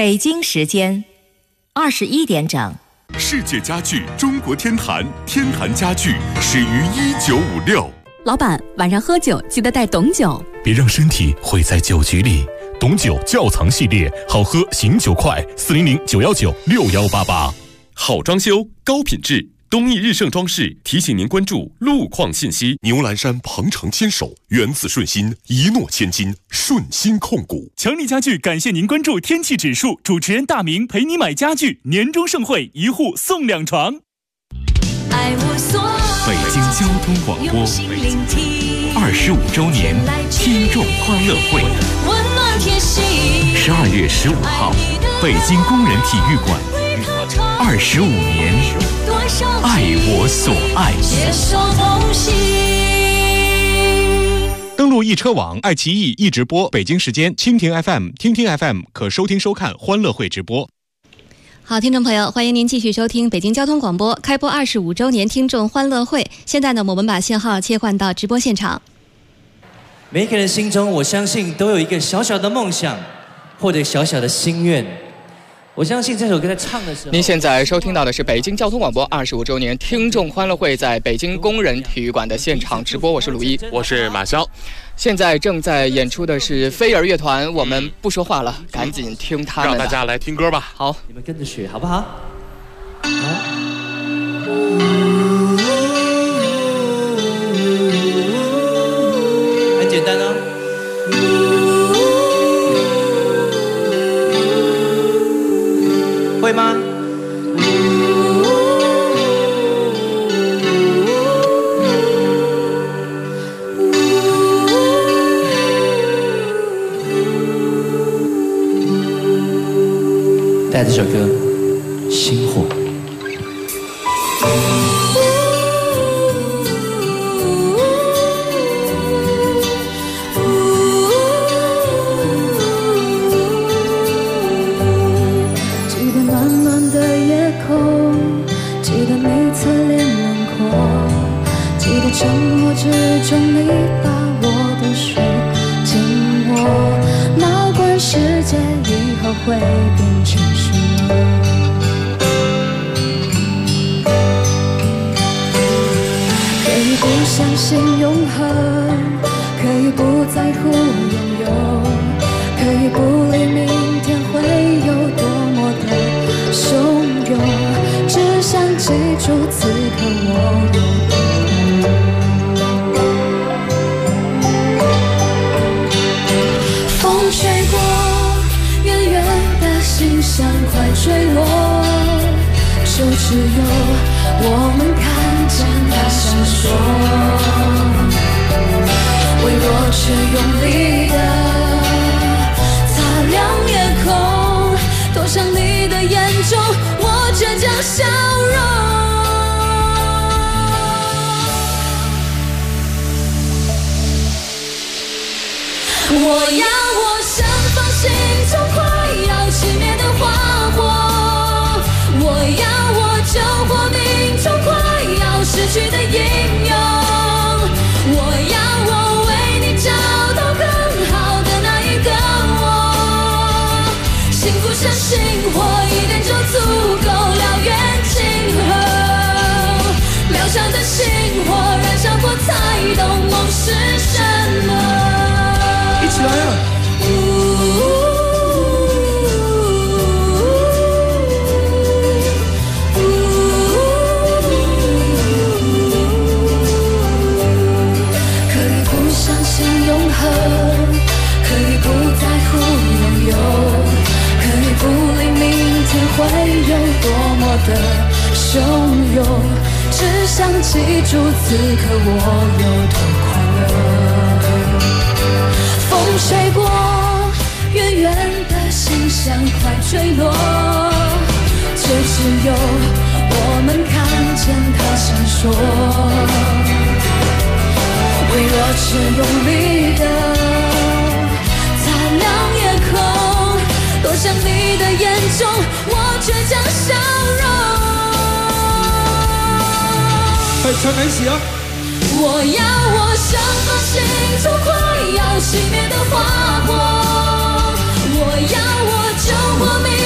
北京时间21点整。 世界家具中国天坛，天坛家具始于1956。 老板，晚上喝酒记得带董酒， 别让身体毁在酒局里。董酒窖藏系列，好喝醒酒快，400-919-6188。 好装修，高品质。东义日盛装饰提醒您关注路况信息。牛栏山鹏程牵手，源自顺心，一诺千金，顺心控股。 强力家具感谢您关注天气指数，主持人大明陪你买家具，年终盛会1户送2床。 北京交通广播25周年听众欢乐会，12月15号，北京工人体育馆，25年，爱我所爱。 登录易车网、爱奇艺易直播，北京时间蜻蜓 FM、听听 FM 可收听收看欢乐会直播。 好，听众朋友，欢迎您继续收听北京交通广播开播25周年听众欢乐会。现在呢，我们把信号切换到直播现场。 每个人心中，我相信都有一个小小的梦想，或者小小的心愿。我相信这首歌在唱的时候， 您现在收听到的是北京交通广播25周年听众欢乐会在北京工人体育馆的现场直播。我是鲁一， 我是马潇。 现在正在演出的是飞儿乐团，我们不说话了，赶紧听他们的。 让大家来听歌吧。 好，你们跟着学好不好？很简单哦。会吗？带这首歌《星火》。 沉默之中，你把我的手紧握，哪管世界以后会变成什么。可以不相信永恒，可以不在乎拥有，可以不理明天会有多么的汹涌，只想记住此刻我有多吹过，远远的星象快坠落，就只有我们看见它闪烁，微弱却用力的擦亮夜空，投向你的眼中我倔强笑容。我要绽放心中快要熄灭的花火，我要我救活命中快要失去的英勇，我要我为你找到更好的那一个我，幸福像星火，一点就足够燎原今后，渺小的星火燃烧过才懂梦是什么。一起来啊！会有多么的汹涌，只想记住此刻我有多快乐。风吹过，远远的星象快坠落，就只有我们看见它闪烁，微弱却用力的擦亮夜空，多像你的眼中我倔强笑容。 唱南喜啊！ 我要我绽放心中快要熄灭的花火，我要我救活命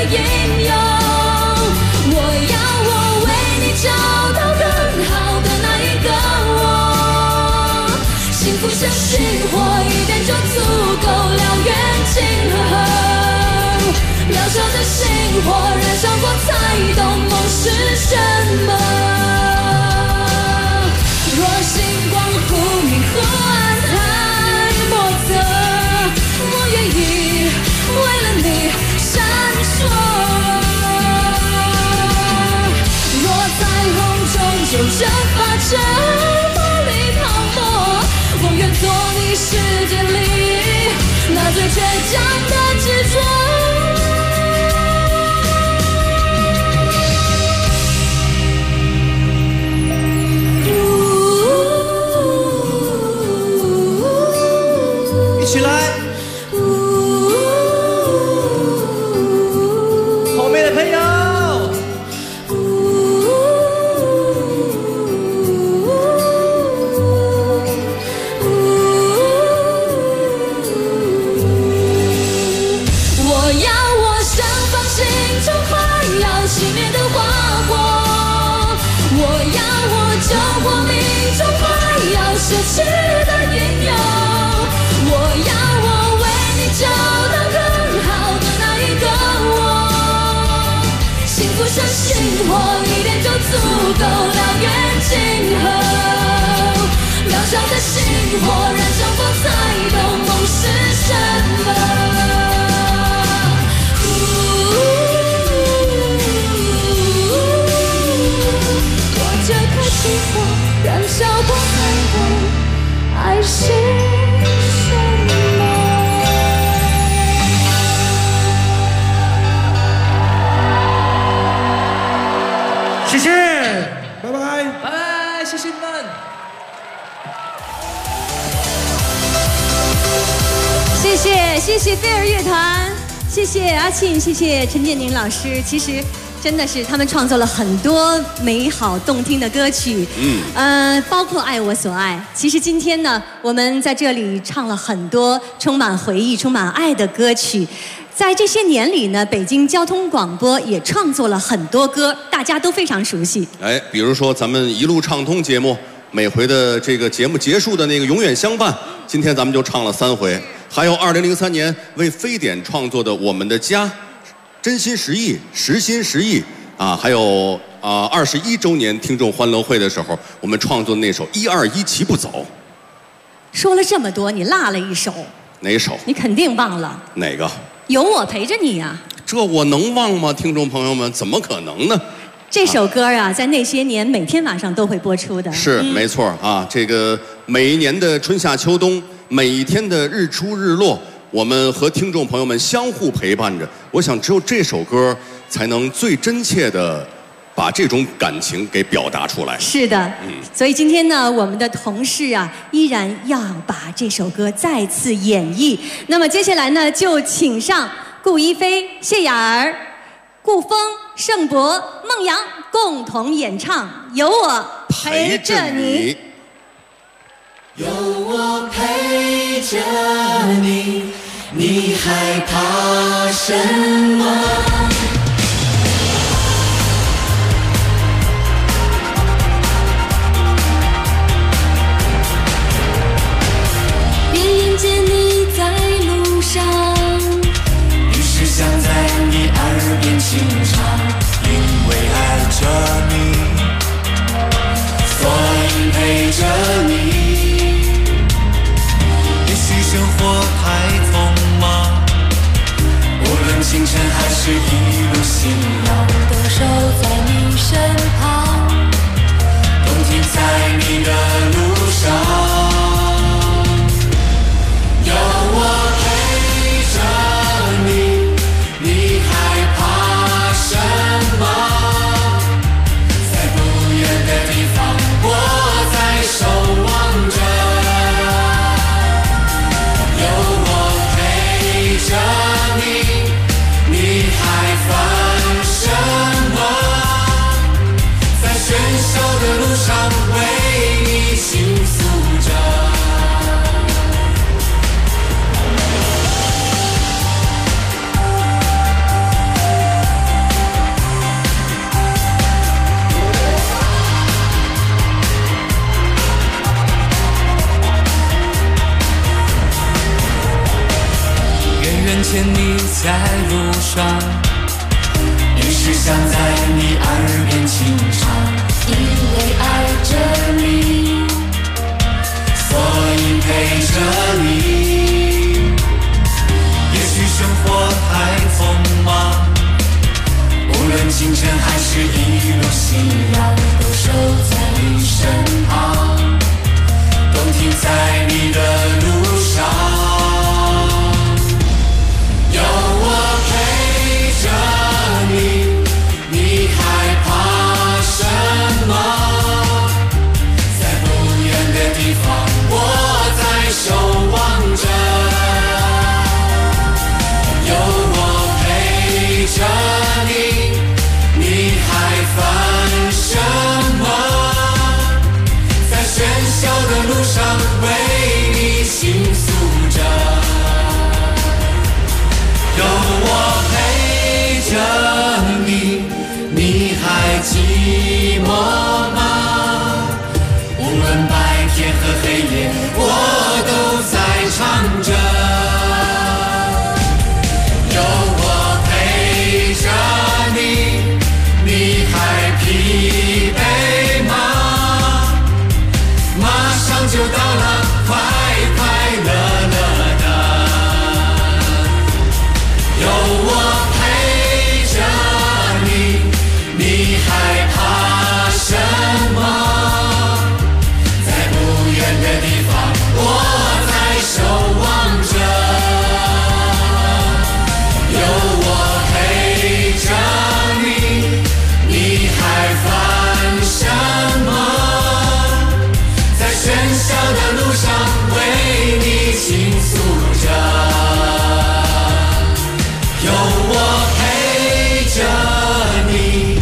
应用。我要我为你找到更好的那一个我，幸福像星火，一点就足够燎原尽和合。渺小的星火燃烧过才懂梦是什么。若星光忽明忽暗太莫测，我愿意为了你闪烁。若彩虹终究蒸发成茉莉泡沫，我愿做你世界里那最倔强的执着。 起来，后面的朋友， 我要我盛放心中快要熄灭的花火，我要我救活命中快要奢侈的引诱。我要我为你找到更好的那一个我，幸福像星火，一点就足够燎原尽和。渺小的星火燃烧过才懂梦是什么。我这颗星火燃烧过才懂爱是。 谢谢，拜拜， 拜拜，谢谢你们。 谢谢飞儿乐团，谢谢阿庆，谢谢陈建宁老师。其实真的是他们创作了很多美好动听的歌曲，包括《爱我所爱》。其实今天呢，我们在这里唱了很多充满回忆、充满爱的歌曲。在这些年里呢，北京交通广播也创作了很多歌，大家都非常熟悉。 哎，比如说咱们一路畅通节目，每回的这个节目结束的那个永远相伴，今天咱们就唱了3回。还有2003年为非典创作的《我们的家》，真心实意，实心实意啊，还有21周年听众欢乐会的时候，我们创作的那首《121齐步走》。 说了这么多，你落了一首。 哪首？ 你肯定忘了。 哪个？ 有我陪着你呀。 这我能忘吗？听众朋友们，怎么可能呢？ 这首歌啊，在那些年每天晚上都会播出的。 是，没错啊。这个每一年的春夏秋冬，每一天的日出日落，我们和听众朋友们相互陪伴着。我想，只有这首歌才能最真切的把这种感情给表达出来。 是的，所以今天呢，我们的同事啊，依然要把这首歌再次演绎。那么接下来呢，就请上顾一飞、谢雅儿、顾峰、盛博、孟阳共同演唱《有我陪着你》。 有我陪着你，你害怕什么？别眼见你在路上，于是想在你耳边轻唱，因为爱着你，所以陪着你。生活太匆忙，无论清晨还是见你在路上，于是想在你耳边轻唱，因为爱着你，所以陪着你。也许生活太匆忙，无论清晨还是一路夕阳，都守在你身旁，都停在你的路上。有我陪着你，你害怕什么？在不远的地方，我在守望着。有我陪着你，你还烦什么？在喧嚣的路上为你倾诉着。有我陪着你，你还寂寞吗？无论白天和黑夜，我都在唱着。有我陪着你，你还疲惫吗？马上就到了，快快乐乐的。有我陪着你，你害怕什么？在不远的地方，我在守望着。有我陪着你，你还烦什么？在喧嚣的路上为你倾诉着。有我陪着你。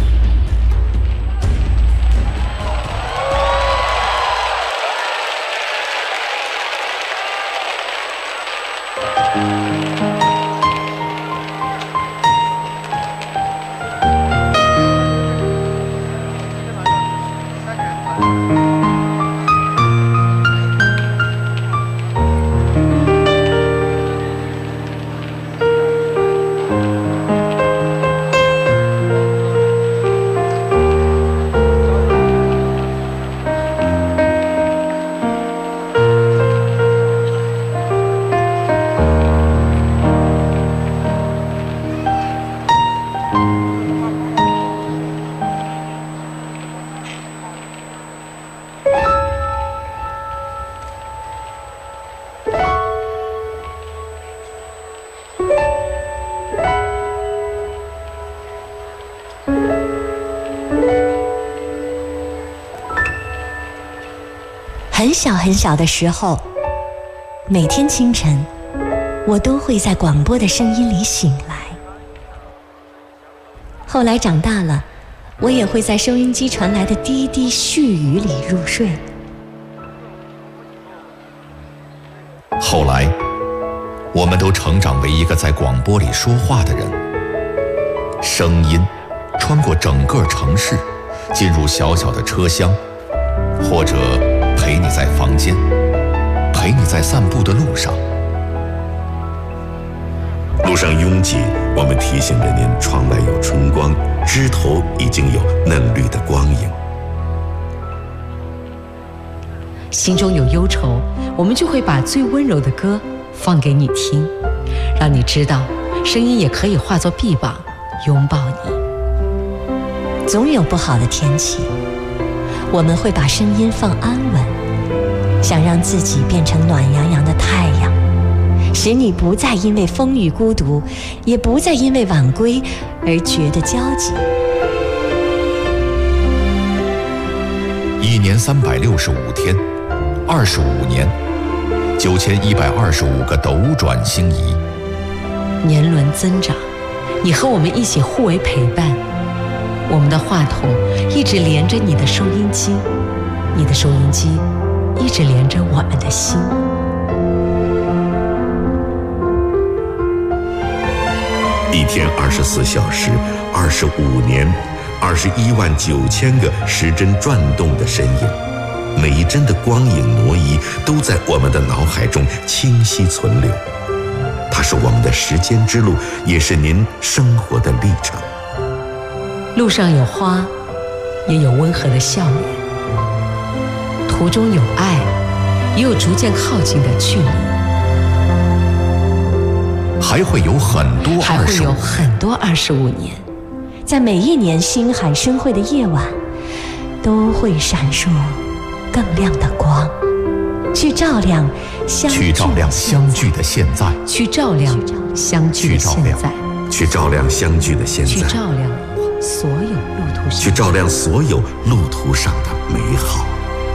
很小很小的时候，每天清晨，我都会在广播的声音里醒来。后来长大了，我也会在收音机传来的滴滴絮语里入睡。 后来，我们都成长为一个在广播里说话的人，声音穿过整个城市，进入小小的车厢，或者陪你在房间，陪你在散步的路上。 路上拥挤，我们提醒着您，窗外有春光，枝头已经有嫩绿的光影。 心中有忧愁，我们就会把最温柔的歌放给你听，让你知道，声音也可以化作臂膀，拥抱你。 总有不好的天气，我们会把声音放安稳，想让自己变成暖洋洋的太阳，使你不再因为风雨孤独，也不再因为晚归而觉得焦急。 一年365天，25年，9125个斗转星移。 年轮增长，你和我们一起互为陪伴。我们的话筒一直连着你的收音机，你的收音机一直连着我们的心。 一天24小时，25年，219000个时针转动的身影，每一帧的光影挪移都在我们的脑海中清晰存留。 它是我们的时间之路，也是您生活的历程。 路上有花，也有温和的笑脸，途中有爱，也有逐渐靠近的距离。 还会有很多 25年，在每一年心海深会的夜晚，都会闪烁更亮的光，去照亮相聚的现在， 去照亮相聚的现在， 去照亮相聚的现在， 去照亮所有路途上， 去照亮所有路途上的美好。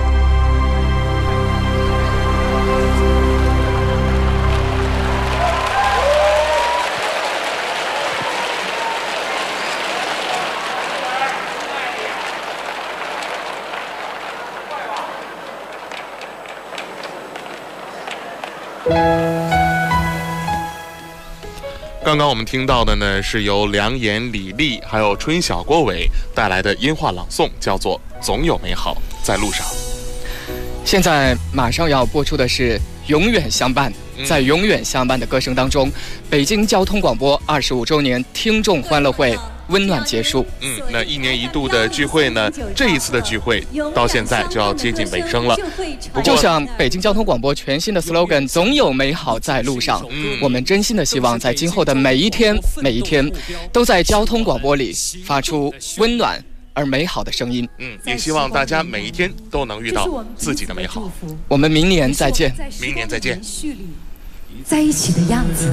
刚刚我们听到的呢，是由梁岩、李丽还有春晓、郭伟带来的音画朗诵，叫做《总有美好在路上》。 现在马上要播出的是《永远相伴》。在《永远相伴》的歌声当中，北京交通广播25周年听众欢乐会温暖结束。 那1年1度的聚会呢，这一次的聚会到现在就要接近尾声了。 就像北京交通广播全新的 slogan 总有美好在路上，我们真心的希望在今后的每一天都在交通广播里发出温暖而美好的声音。 也希望大家每一天都能遇到自己的美好。 我们明年再见。 明年再见。 在一起的样子。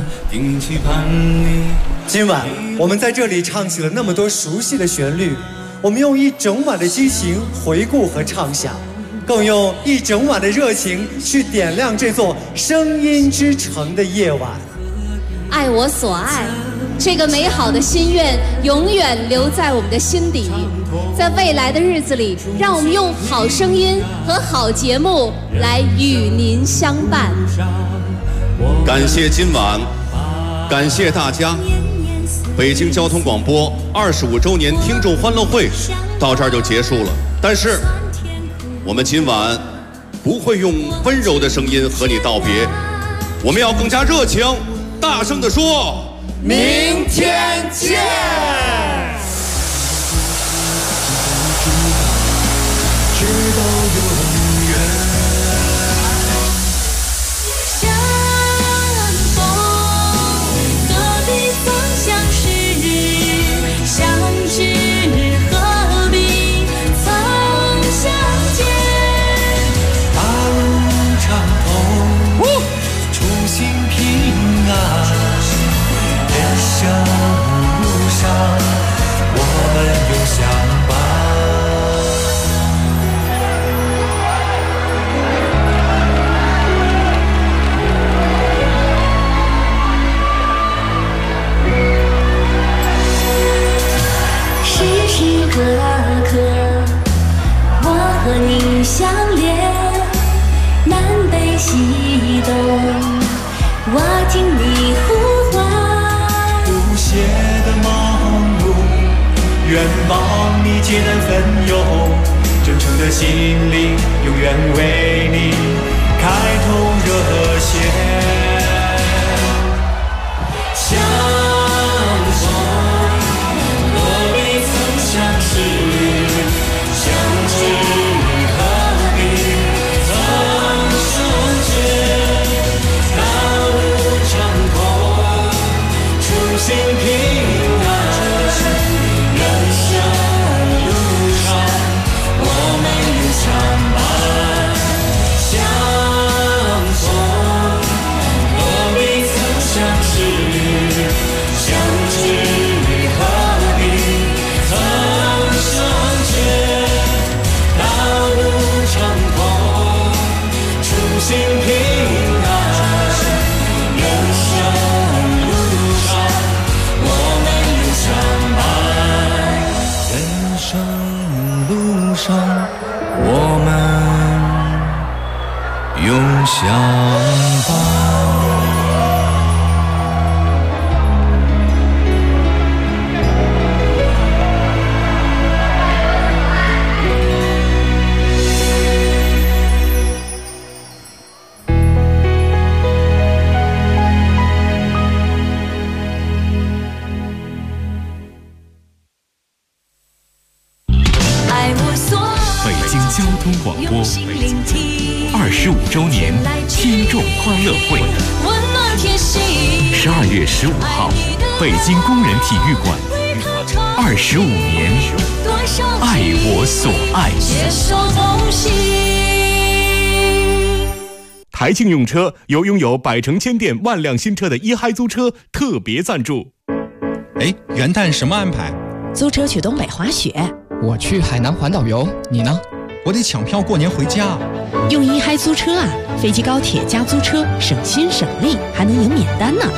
今晚我们在这里唱起了那么多熟悉的旋律，我们用一整晚的激情回顾和畅想，更用一整晚的热情去点亮这座声音之城的夜晚。 爱我所爱，这个美好的心愿永远留在我们的心底。在未来的日子里，让我们用好声音和好节目来与您相伴。 感谢今晚，感谢大家。北京交通广播25周年听众欢乐会到这儿就结束了，但是我们今晚不会用温柔的声音和你道别，我们要更加热情大声地说明天见。直到永远。 相逢何必曾相识，相知何必曾相见。 大路畅通，初心平安。人生路上，我们永相伴。 时时刻刻，我和你相连，南北西东，我听你呼唤。 不懈的忙碌，愿帮你解难分忧，真诚的心灵永远为你开通热线。相逢何必曾相识，相知何必曾相见。道路畅通，初心平安。人生路上，我们永相伴。相逢何必曾相识，相知何必曾相见。道路畅通，初心平安。人生路上，我们永相伴。人生路上，我们永相伴。 欢乐会， 温暖贴心。 12月15号，北京工人体育馆，25年，爱我所爱。 携手同行。 台庆用车由拥有百城千店万辆新车的一嗨租车特别赞助。 哎，元旦什么安排？ 租车去东北滑雪。 我去海南环岛游，你呢？ 我得抢票过年回家。 用一嗨租车啊，飞机高铁加租车，省心省力，还能赢免单呢。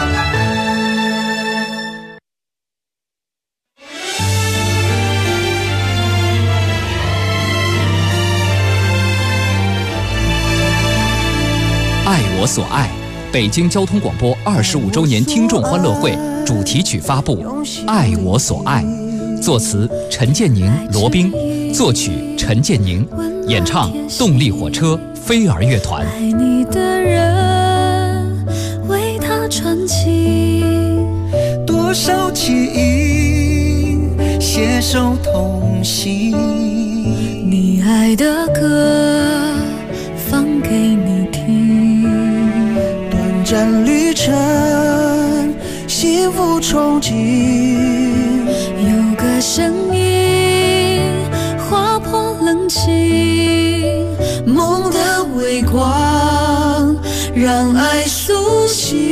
爱我所爱，北京交通广播25周年听众欢乐会主题曲发布，《爱我所爱》，作词陈建宁、罗宾，作曲陈建宁，演唱动力火车、飞儿乐团。 爱你的人，为他传情， 多少记忆，携手同行。 你爱的歌，放给你听。 短暂旅程，幸福憧憬。 有个声音划破冷清， 梦的微光让爱苏醒。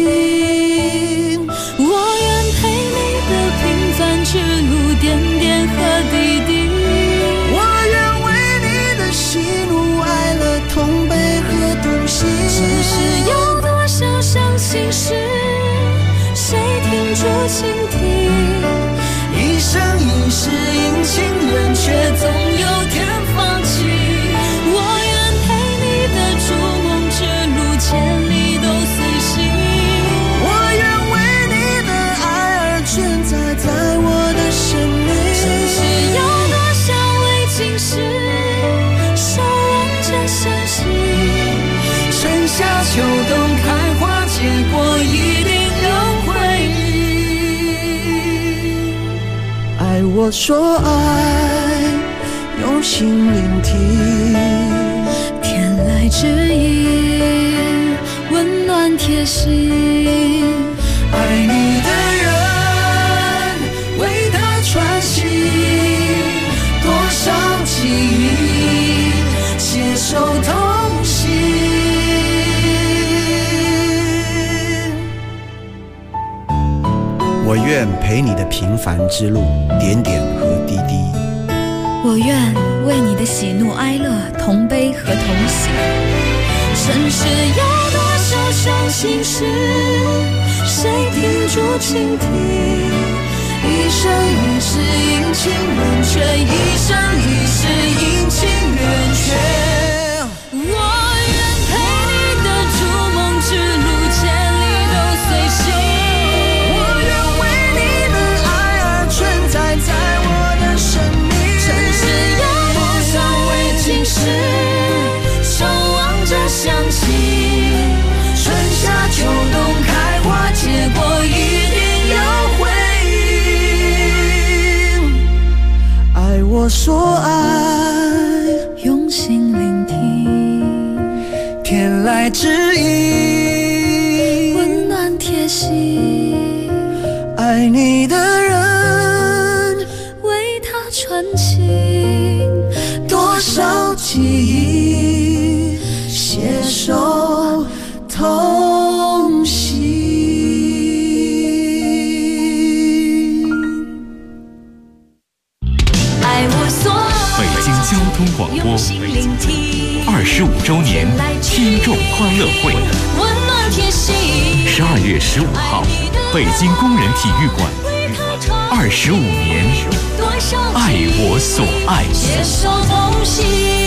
我愿陪你的平凡之路，点点和滴滴。 我愿为你的喜怒哀乐同悲和同行。 城市有多少伤心事，谁听住倾听？ 一生一世阴晴圆缺，总有天放弃。 我愿陪你的逐梦之路，千里都随行。 我愿为你的爱而存在，在我的生命。 城市有多少未经事，守望着相信。 春夏秋冬开花结果，一定有回忆。爱我所爱，用心聆听。 天籁之音，温暖贴心。 爱你的人，为他传情。多少记忆，携手同行。我愿陪你的平凡之路，点点和滴滴。 我愿为你的喜怒哀乐同悲和同行。城市有多少伤心事，谁听住倾听？一生一世阴晴圆缺，一生一世阴晴圆缺。我愿陪你的逐梦之路，千里都随行。 在我的生命， 城市有多少未经事，守望着相信。 春夏秋冬开花结果，一定有回应。爱我所爱， 用心聆听。 天籁之音， 温暖贴心。 爱你的人， 传情， 多少记忆，携手同行。 爱我所爱， 北京交通广播25周年听众欢乐会， 温暖贴心。 12月15号，北京工人体育馆，25年，爱我所爱。 携手同行。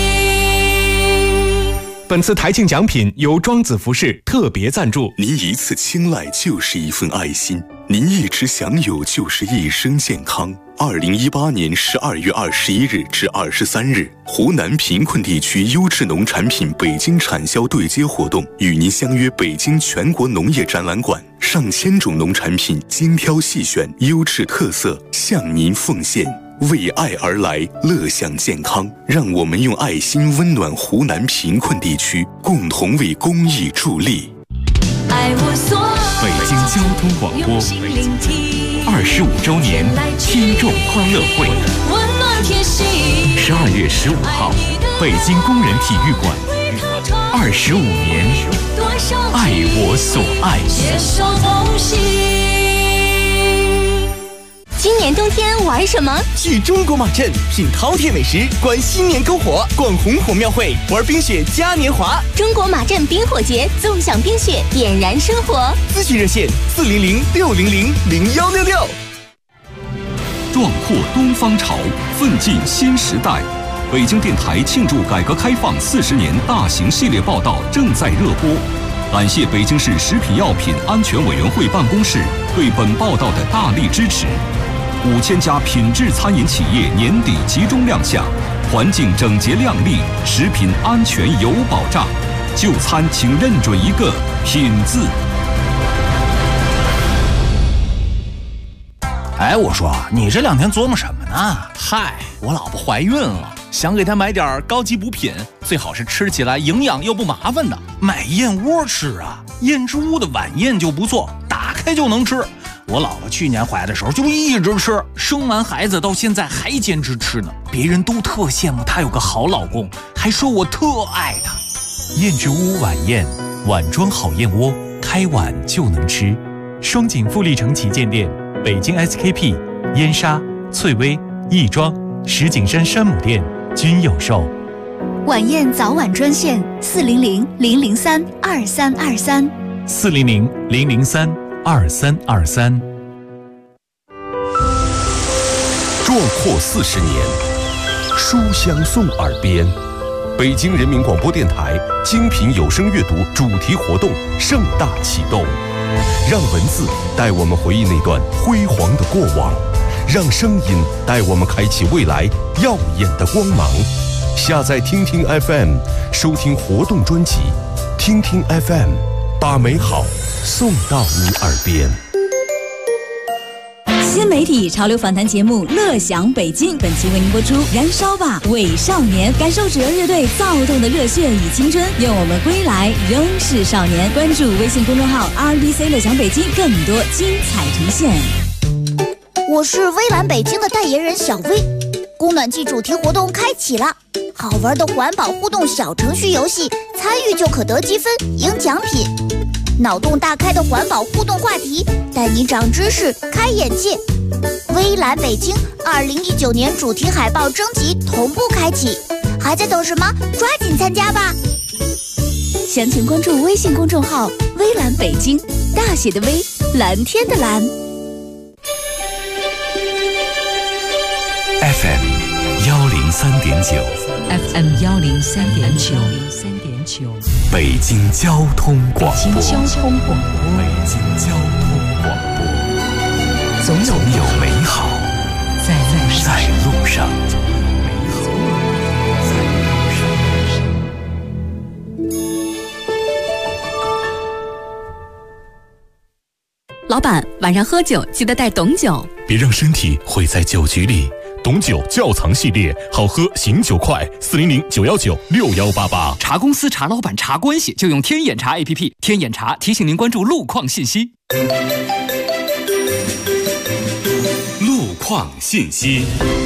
本次台庆奖品由庄子服饰特别赞助。 您一次青睐就是一份爱心，您一直享有就是一生健康。2018年12月21日至23日，湖南贫困地区优质农产品北京产销对接活动，与您相约北京全国农业展览馆，上千种农产品精挑细选，优质特色向您奉献。为爱而来，乐享健康，让我们用爱心温暖湖南贫困地区，共同为公益助力。 爱我所爱。 北京交通广播25周年听众欢乐会， 温暖贴心。 12月15号，北京工人体育馆，25年，爱我所爱， 携手同行。 今年冬天玩什么？ 去中国马镇品饕餮美食，观新年篝火，逛红火庙会，玩冰雪嘉年华。 中国马镇冰火节，纵享冰雪，点燃生活。 咨询热线400-600-0166。 壮阔东方潮，奋进新时代。北京电台庆祝改革开放40年大型系列报道正在热播。感谢北京市食品药品安全委员会办公室对本报道的大力支持。5000家品质餐饮企业年底集中亮相，环境整洁亮丽，食品安全有保障。就餐请认准一个品字。 哎，我说你这2天琢磨什么呢？嗨，我老婆怀孕了，想给她买点高级补品，最好是吃起来营养又不麻烦的。买燕窝吃啊，燕之屋的晚宴就不错，打开就能吃。我老婆去年怀的时候就一直吃，生完孩子到现在还坚持吃呢。别人都特羡慕她有个好老公，还说我特爱她。 燕之屋晚宴，碗装好燕窝，开碗就能吃。双井富力城旗舰店、北京 SKP、燕莎、翠微、亦庄、石景山山姆店均有售。 晚宴早晚专线400-003-2323。 400-003-2323。 壮阔40年，书香送耳边。北京人民广播电台精品有声阅读主题活动盛大启动，让文字带我们回忆那段辉煌的过往，让声音带我们开启未来耀眼的光芒。下载听听 FM， 收听活动专辑，听听 FM， 把美好送到你耳边。 新媒体潮流访谈节目《乐享北京》，本期为您播出《燃烧吧伪少年》，感受纸人乐队躁动的热血与青春，愿我们归来仍是少年。关注微信公众号 RBC 乐享北京，更多精彩呈现。 我是微蓝北京的代言人小薇，供暖季主题活动开启了，好玩的环保互动小程序游戏，参与就可得积分赢奖品。脑洞大开的环保互动话题，带你长知识开眼界。微蓝北京2019年主题海报征集同步开启，还在等什么？抓紧参加吧！详情关注微信公众号微蓝北京，大写的微，蓝天的蓝。 FM 103.9 FM 103.9 北京交通广播。 北京交通广播。 北京交通广播。总有美好在路上。 老板，晚上喝酒记得带董酒， 别让身体毁在酒局里。董酒窖藏系列，好喝醒酒快，400-919-6188。 茶公司、茶老板、茶关系就用天眼茶 APP。天眼茶提醒您关注路况信息。 路况信息。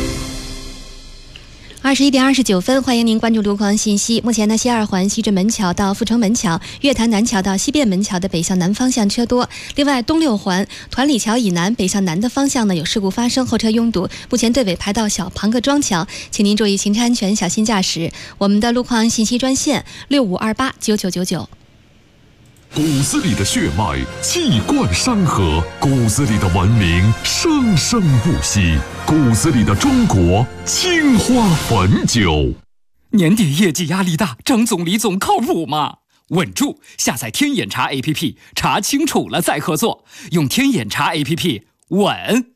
21点29分，欢迎您关注路况信息。目前呢，西二环西直门桥到阜成门桥、月坛南桥到西便门桥的北向南方向车多。另外，东六环团里桥以南北向南的方向呢有事故发生，后车拥堵，目前队尾排到小庞各庄桥，请您注意行车安全，小心驾驶。我们的路况信息专线65289999。 骨子里的血脉气贯山河，骨子里的文明生生不息，骨子里的中国青花汾酒。 年底业绩压力大，张总李总靠谱吗？稳住！下载天眼查 APP， 查清楚了再合作。用天眼查 APP， 稳。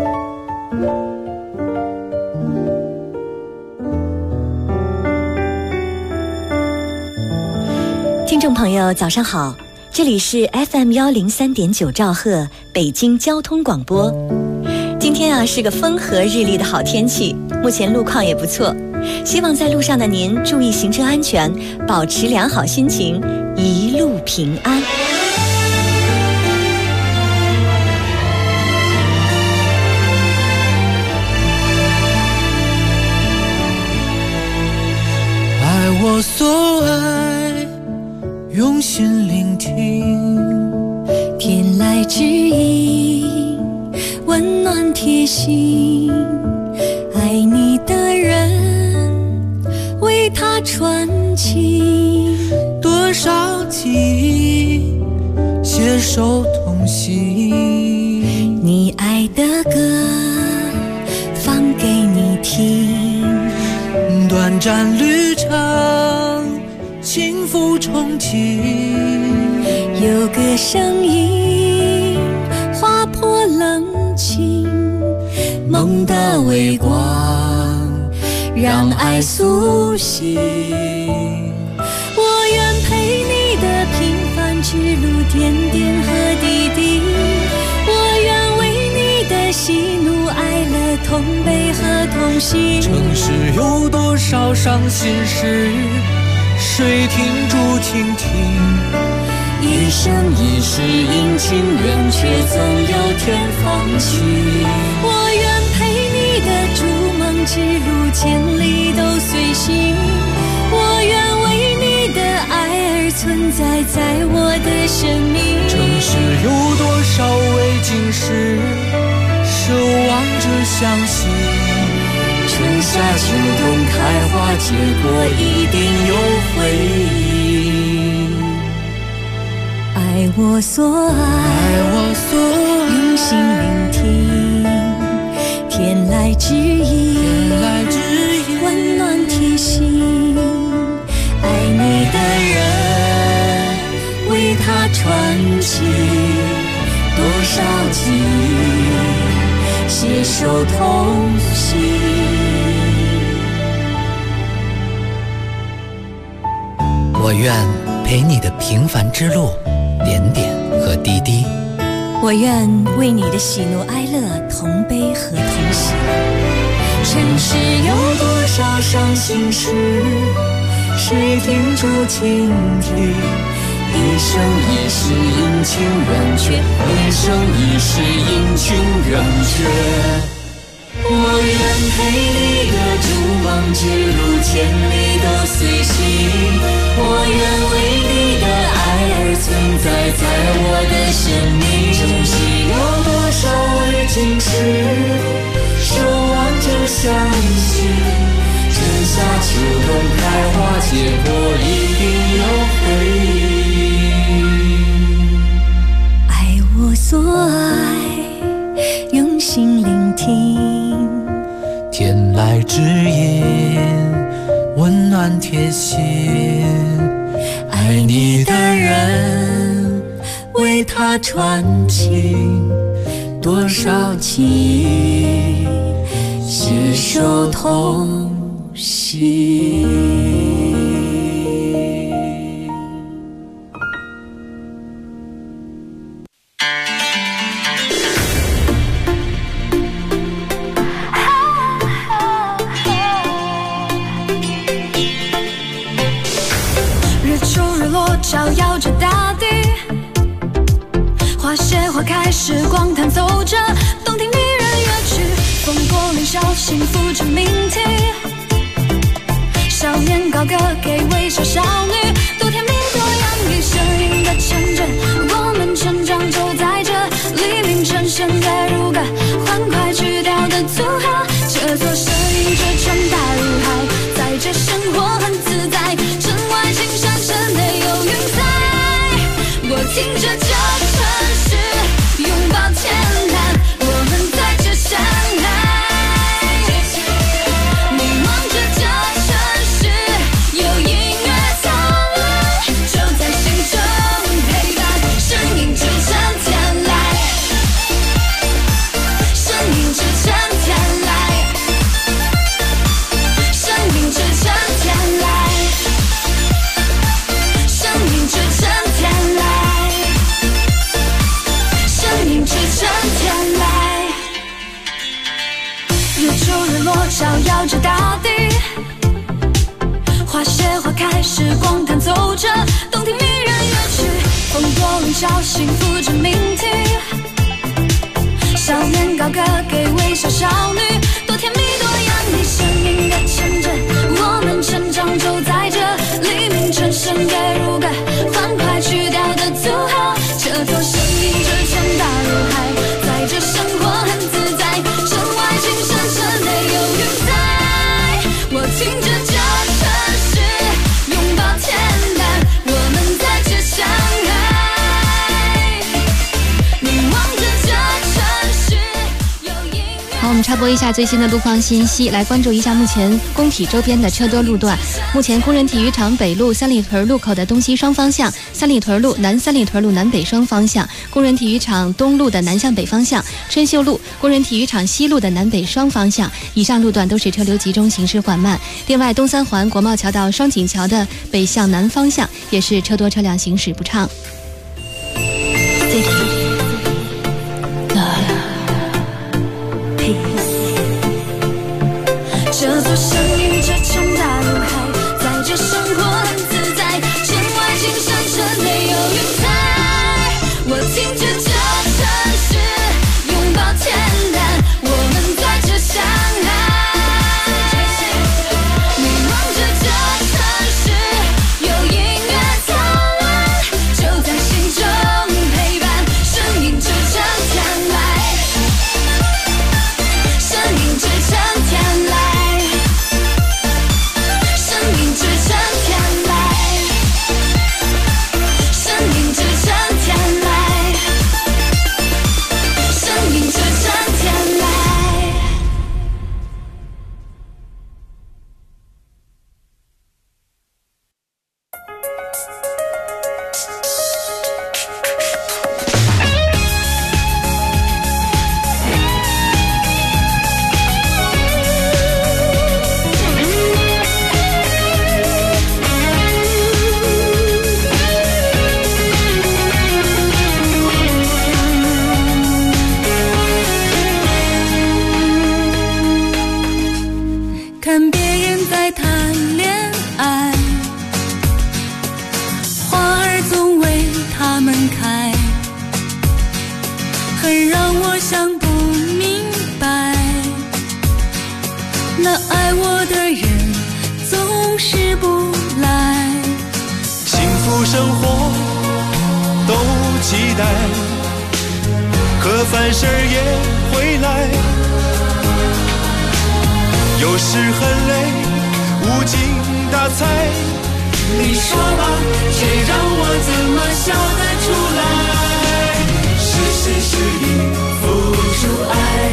听众朋友，早上好。这里是 FM 103.9兆赫北京交通广播。今天是个风和日丽的好天气，目前路况也不错，希望在路上的您注意行车安全，保持良好心情，一路平安。 我所爱，用心聆听， 天籁之音，温暖贴心，爱你的人为他传情， 多少记忆携手同行， 你爱的歌放给你听， 短暂旅程幸福憧憬， 有个声音划破冷清，梦的微光让爱苏醒，我愿陪你的平凡之路点点和滴滴，我愿为你的喜怒哀乐同悲和同行， 城市有多少伤心事，谁听住倾听， 一生一世阴晴圆缺总有天放晴，我愿陪你的逐梦之路千里都随行，我愿为你的爱而存在在我的生命， 城市有多少未经事，守望着相信， 春夏秋冬开花结果一定有回应，爱我所爱，用心聆听，天籁之音，温暖贴心，爱你的人为他传情，多少记忆携手同行。 我愿陪你的平凡之路点点和滴滴， 我愿为你的喜怒哀乐同悲和同喜，尘世有多少伤心事，谁听住倾听，一生一世阴晴圆缺，一生一世阴晴圆缺，我愿陪你的逐梦之路千里都随行，我愿为你的爱而存在在我的生命，城市有多少未经事，守望着相信，春夏秋冬开花结果一定有回应，爱我所爱，用心聆听， 天籁之音，温暖贴心，爱你的人为他传情，多少记忆携手同行。 照耀着大地，花谢花开，时光弹奏着动听迷人乐曲，风过凌霄，幸福着鸣啼，少年高歌给微笑少女，多甜蜜多洋溢，声音的城镇，我们成长就在这黎明晨sen的如歌，欢快曲调的组合，这座声音这场大如海，在这生活很自在，城外青山深的有云彩，我听着这城市拥抱天籁，我们在这山海，你望着这城市有音乐灿烂，就在心中陪伴，声音支撑天籁，声音支撑天籁，声音支撑天籁，声音支撑天籁，声音支撑天籁，日出日落照耀着大地，花谢花开，时光弹奏着动听迷人乐曲，风过凌霄，幸福着鸣啼，少年高歌给微笑少女，多甜蜜多洋溢，声音的城镇，我们成长就在这们插播一下最新的路况信息，来关注一下目前工体周边的车多路段。目前工人体育场北路三里屯路口的东西双方向，三里屯路南三里屯路南北双方向，工人体育场东路的南向北方向，春秀路工人体育场西路的南北双方向，以上路段都是车流集中，行驶缓慢。另外，东三环国贸桥到双井桥的北向南方向也是车多车辆行驶不畅。 这座生命这场大人海，在这生活很自在，城外青山这内有云彩。我听着这城市拥抱天蓝，我们在这相爱。你望着这城市有音乐灿烂，就在心中陪伴，声音支撑天籁，声音支撑天籁。 看别人在谈恋爱，花儿总为他们开，很让我想不明白，那爱我的人总是不来。 幸福生活都期待，可凡事也会来，有时很累，无精打采。你说吧，谁让我怎么笑得出来？是心是意付出爱，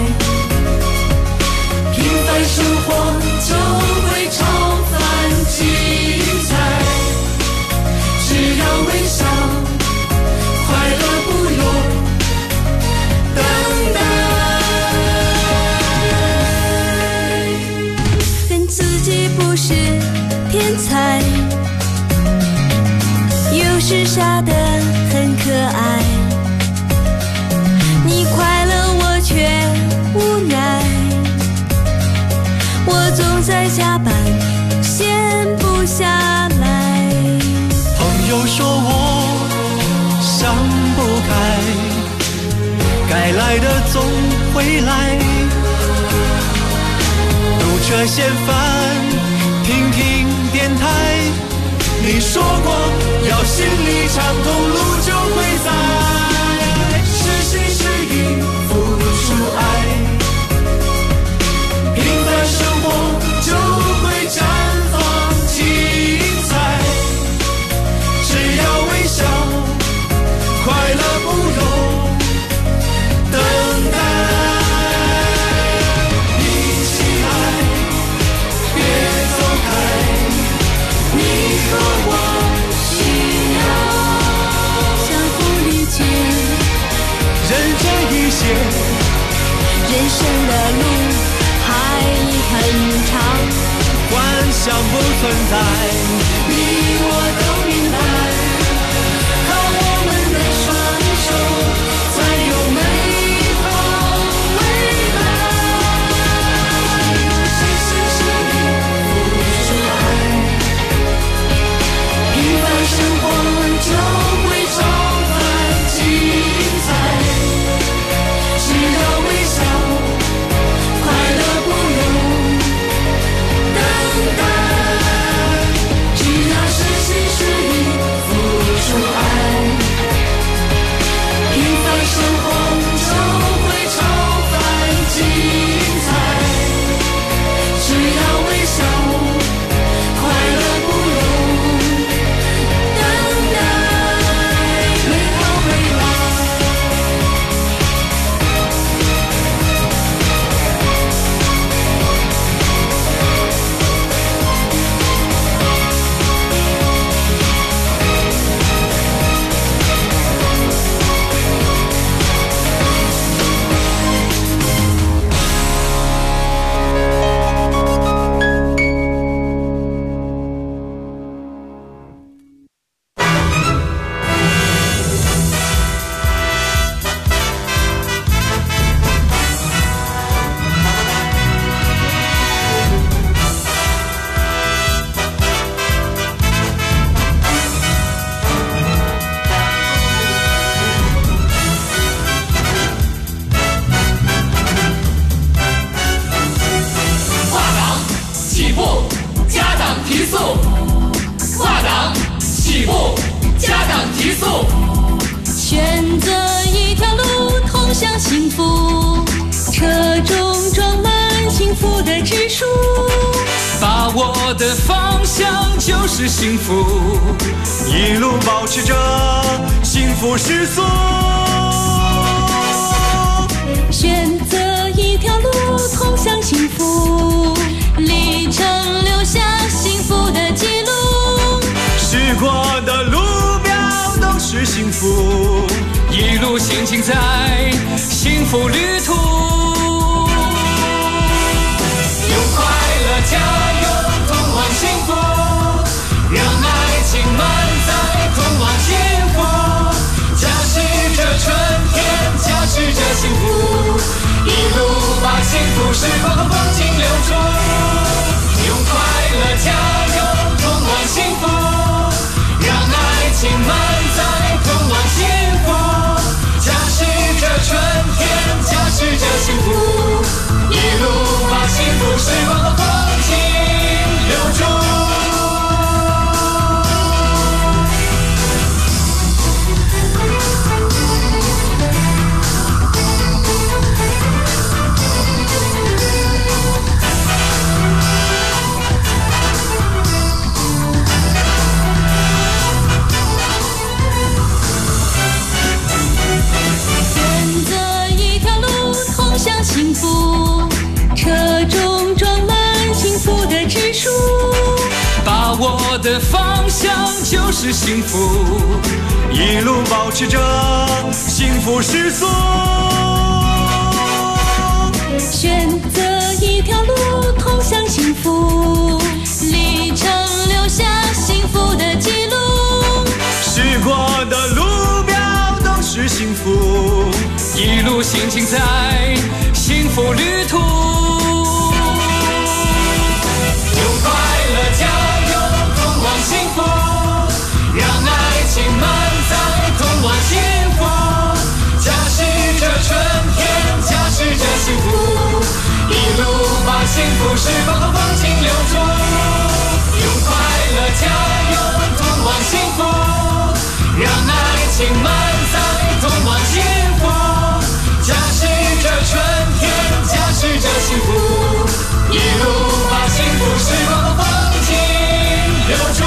平凡生活就会超凡精彩。只要微笑，快乐不用等待。 不是天才，有时傻得很可爱。你快乐，我却无奈。我总在加班，闲不下来。 朋友说我想不开，该来的总会来。堵车嫌烦，听听电台。你说过要心里畅通，路就会在。是心是意付出爱，平凡生活就会绽放精彩。只要微笑，快乐不用等待。和我需要相互理解，认真一些。人生的路还很长，幻想不存在，你我都明白。靠我们的双手，才有美好未来。是心是意付出爱，平凡生活就会超凡精彩。只要微笑，快乐不用等待。只要是心是意指数，把握的方向就是幸福， 一路保持着幸福时速。 选择一条路通向幸福，里程留下幸福的记录， 驶过的路标都是幸福， 一路行进在幸福旅途，用快乐加油通往幸福，让爱情满载通往幸福，驾驶着春天，驾驶着幸福，一路把幸福时光和风景留住，用快乐加油通往幸福，让爱情满载通往幸福，驾驶着春天，驾驶着幸福，一路把幸福时光和风景留住。幸福，车中装满幸福的指数，把握的方向就是幸福， 一路保持着幸福时速。 选择一条路通向幸福，里程留下幸福的记录， 驶过的路标都是幸福， 一路行进在幸福旅途，用快乐加油通往幸福，让爱情满载通往幸福，驾驶着春天，驾驶着幸福，一路把幸福时光和风景留住，用快乐加油通往幸福，让爱情满载通往幸福，驾驶着春天，驾驶着幸福，一路把幸福时光和风景留住，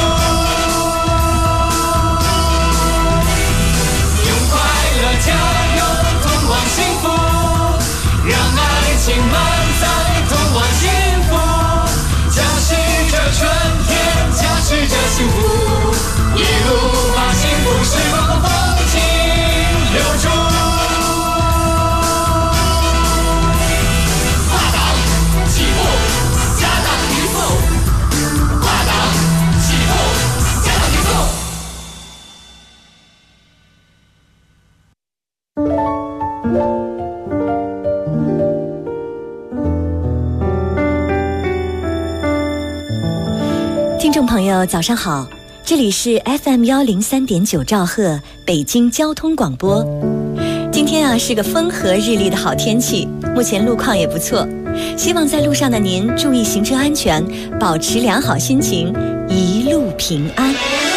用快乐加油通往幸福，让爱情满载通往幸福，驾驶着春天，驾驶着幸福，一路把幸福时光和风景留住。 听众朋友早上好，这里是 FM103.9兆赫北京交通广播。今天是个风和日丽的好天气，目前路况也不错，希望在路上的您注意行车安全，保持良好心情，一路平安。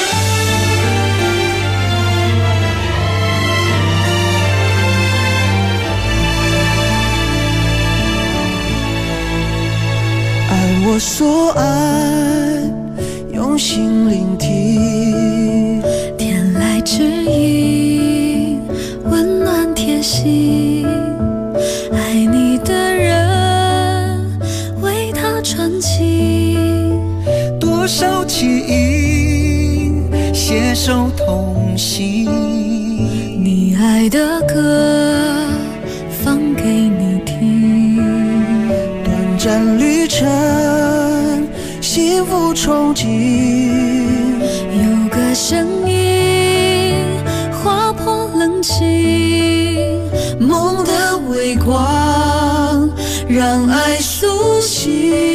爱我所爱，用心聆听， 天籁之音，温暖贴心，爱你的人为他传情， 多少记忆携手同行， 你爱的歌放给你听， 短暂旅程幸福憧憬， 有个声音划破冷清， 梦的微光让爱苏醒，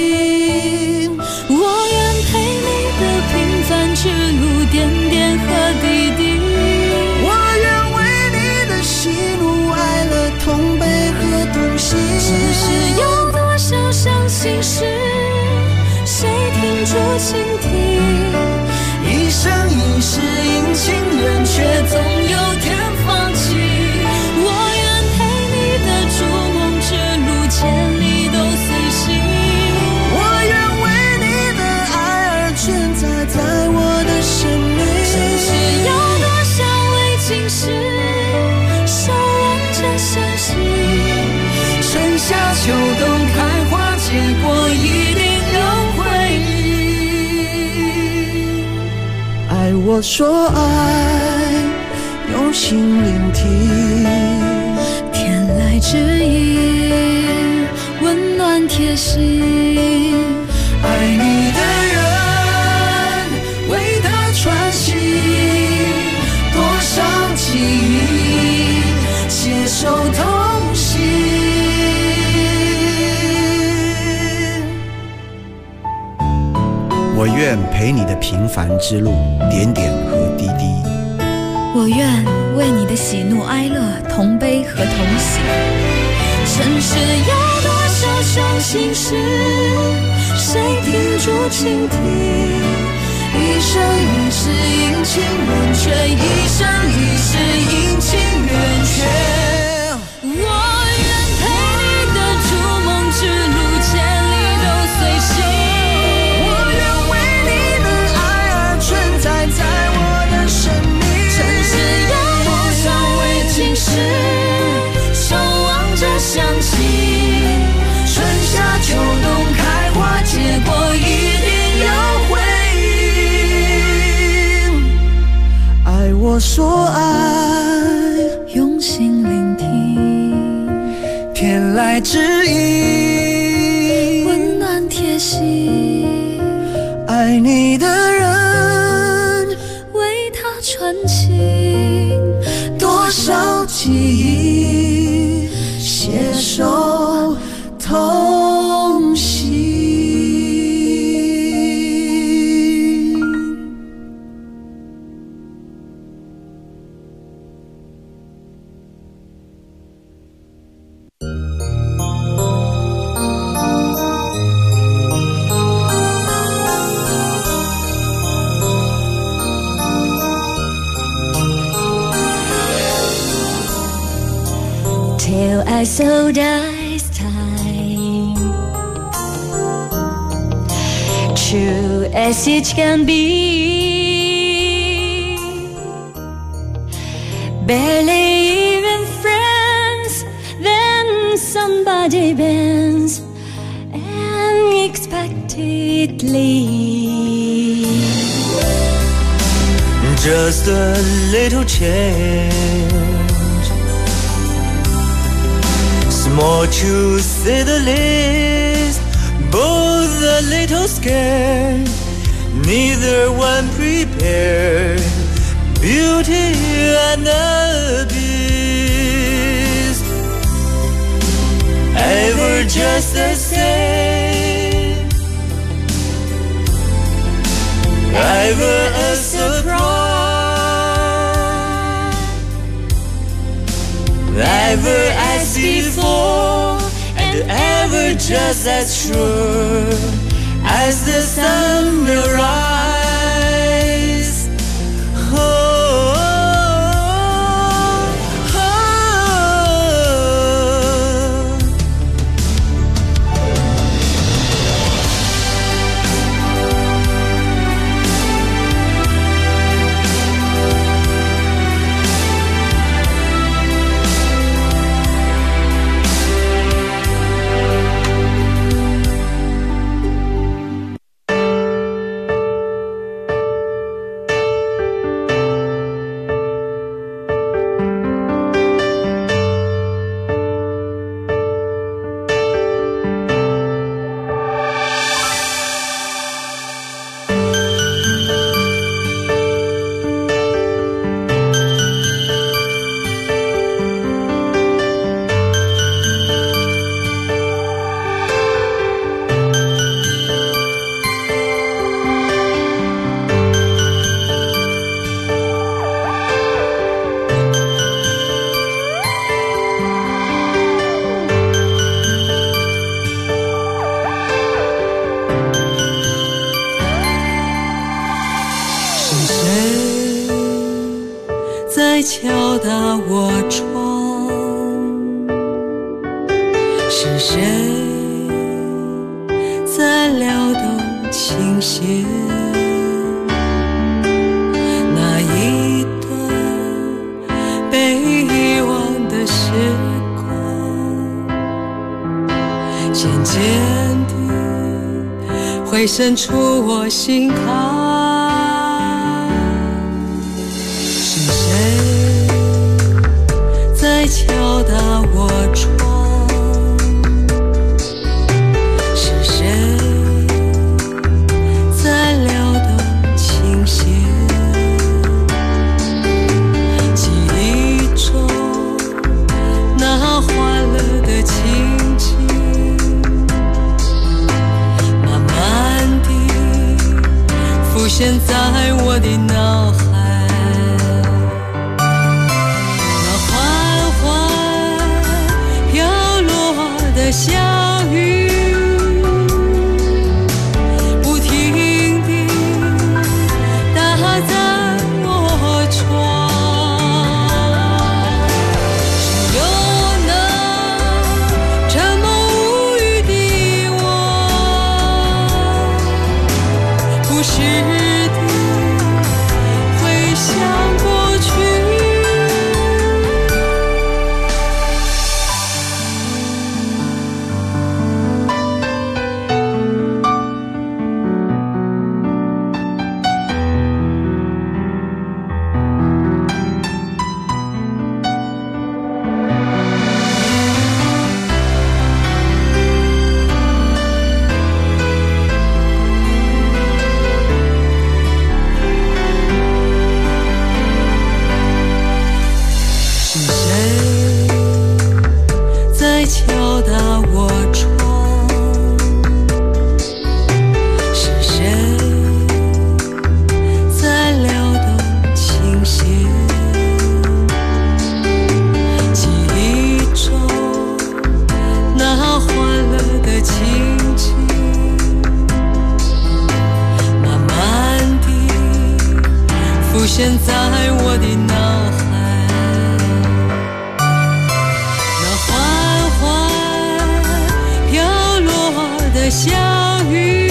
我愿陪你的平凡之路，点点和滴滴， 我愿为你的喜怒哀乐同悲和同行， 只是有多少伤心事谁停住倾听， 一生一世因情人，却总有天放弃， 我愿陪你的逐梦之路，千里都随行， 我说爱，用心聆听。 天籁之音，温暖贴心。 爱你的人，为他穿行，多少记忆，携手同行。我愿陪你的平凡之路，点点和滴滴。 我愿为你的喜怒哀乐同悲和同喜。尘世有多少伤心事，谁停住倾听？一生一世阴晴圆缺，一生一世阴晴圆缺。我愿陪你的逐梦之路，千里都随行。 我愿为你的爱而存在在我的生命。 尘世有多少未尽事，守望着相信。春夏秋冬开花结果，一定有回应。 爱我说爱， 用心聆听。 天籁之音， 温暖贴心。 爱你的人， 为他传情。 多少记忆，携手同行。 Till I so dies time, true as it can be, barely even friends, then somebody bends unexpectedly. Just a little change, small to say the least, both a little scared, neither one prepared, beauty and the beast, ever just the same, ever a surprise, ever as before, and ever just as sure as the sun will rise. Oh, oh, oh. 在敲打我窗，是谁在撩动琴弦？那一段被遗忘的时光，渐渐地会渗出我心坎。 现在我的脑海。那缓缓飘落的小雨，不停地打在我窗。只有那沉默无语的我，不时地回想过去。敲打我窗，是谁在撩动琴弦？记忆中那欢乐的情景，慢慢地浮现在我的脑海。小雨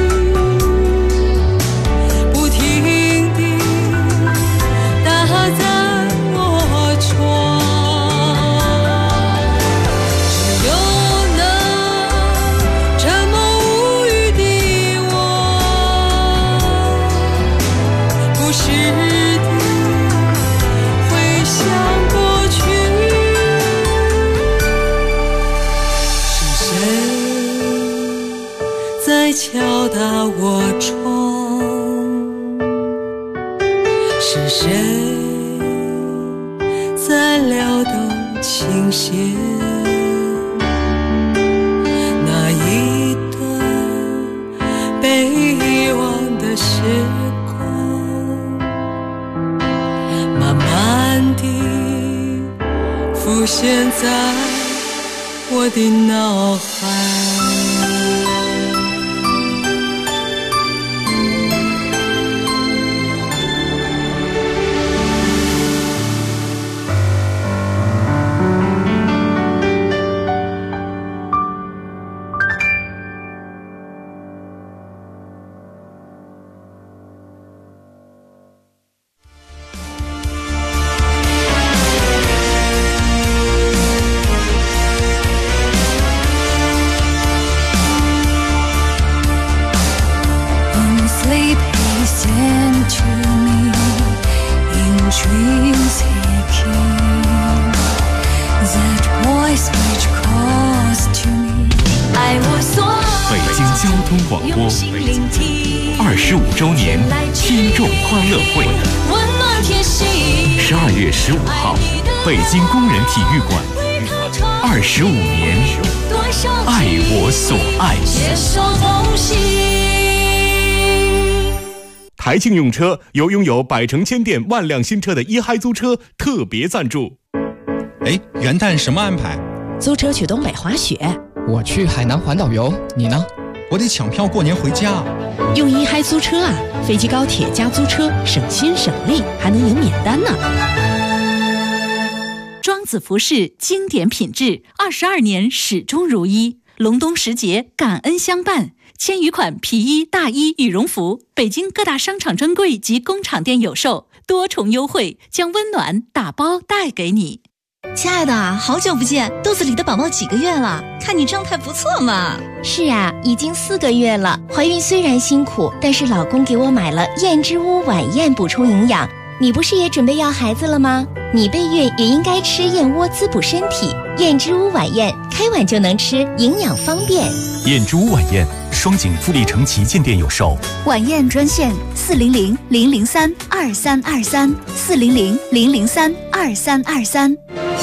不停地打在我窗，只有那沉默无语的我，不时地回想过去。是谁在敲打我窗？是谁在撩动琴弦？那一段被遗忘的时光，慢慢地浮现在我的脑海。 北京交通广播25周年听众欢乐会，12月15号，北京工人体育馆，25年，爱我所爱。 台庆用车由拥有百城千店万辆新车的一嗨租车特别赞助。 哎，元旦什么安排？ 租车去东北滑雪。 我去海南环岛游，你呢？ 我得抢票过年回家。 用一嗨租车啊，飞机高铁加租车，省心省力，还能赢免单呢。 庄子服饰经典品质，22年始终如一。隆冬时节，感恩相伴。千余款皮衣、大衣、羽绒服，北京各大商场专柜及工厂店有售，多重优惠，将温暖打包带给你。 亲爱的，好久不见，肚子里的宝宝几个月了？看你状态不错嘛。 是啊，已经4个月了。怀孕虽然辛苦，但是老公给我买了燕之屋晚宴补充营养。你不是也准备要孩子了吗？你备孕也应该吃燕窝滋补身体。燕之屋晚宴，开碗就能吃，营养方便。 燕之屋晚宴，双井富力城旗舰店有售。 晚宴专线400-003-2323，400-003-2323。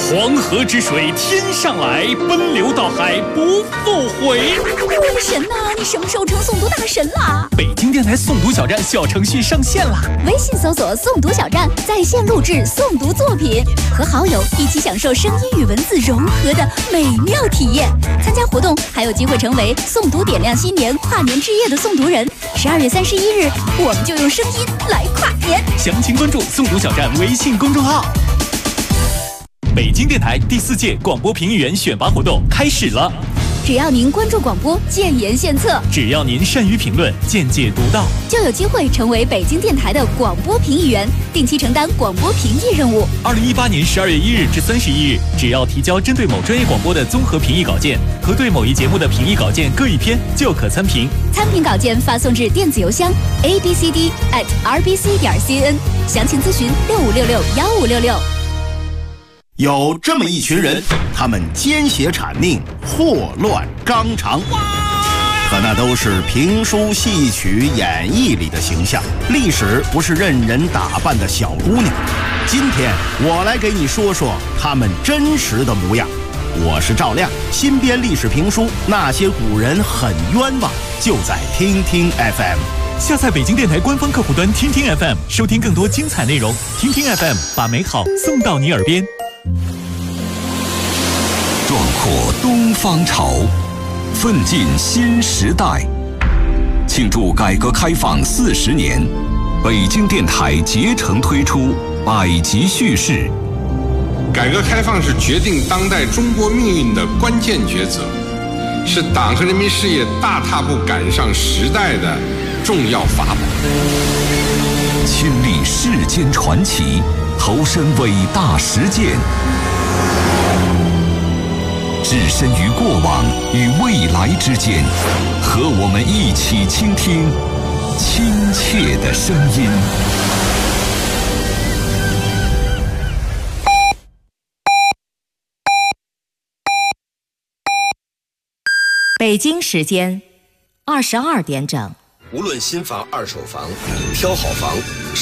黄河之水天上来，奔流到海不复回。 神呐，你什么时候成诵读大神啦？ 北京电台诵读小站小程序上线啦！ 微信搜索诵读小站，在线录制诵读作品，和好友一起享受声音与文字融合的美妙体验。参加活动还有机会成为诵读点亮新年跨年之夜的诵读人。12月31日，我们就用声音来跨年。 详情关注诵读小站微信公众号。北京电台第4届广播评议员选拔活动开始了。 只要您关注广播，建言献策； 只要您善于评论，见解独到， 就有机会成为北京电台的广播评议员，定期承担广播评议任务。 2018年12月1日至31日，只要提交针对某专业广播的综合评议稿件和对某一节目的评议稿件各1篇，就可参评。 参评稿件发送至电子邮箱 abcd@rbc.cn， 详情咨询65661566。 有这么一群人，他们奸邪谄佞，祸乱纲常，可那都是评书戏曲演绎里的形象。历史不是任人打扮的小姑娘。今天我来给你说说他们真实的模样。我是赵亮，新编历史评书《那些古人很冤枉》，就在听听 FM。 下载北京电台官方客户端听听 FM， 收听更多精彩内容。听听 FM， 把美好送到你耳边。 壮阔东方潮，奋进新时代。庆祝改革开放40年，北京电台竭诚推出百集叙事。 改革开放是决定当代中国命运的关键抉择，是党和人民事业大踏步赶上时代的重要法宝。 亲历世间传奇，投身伟大实践，置身于过往与未来之间，和我们一起倾听亲切的声音。 北京时间22点整。 无论新房、二手房，挑好房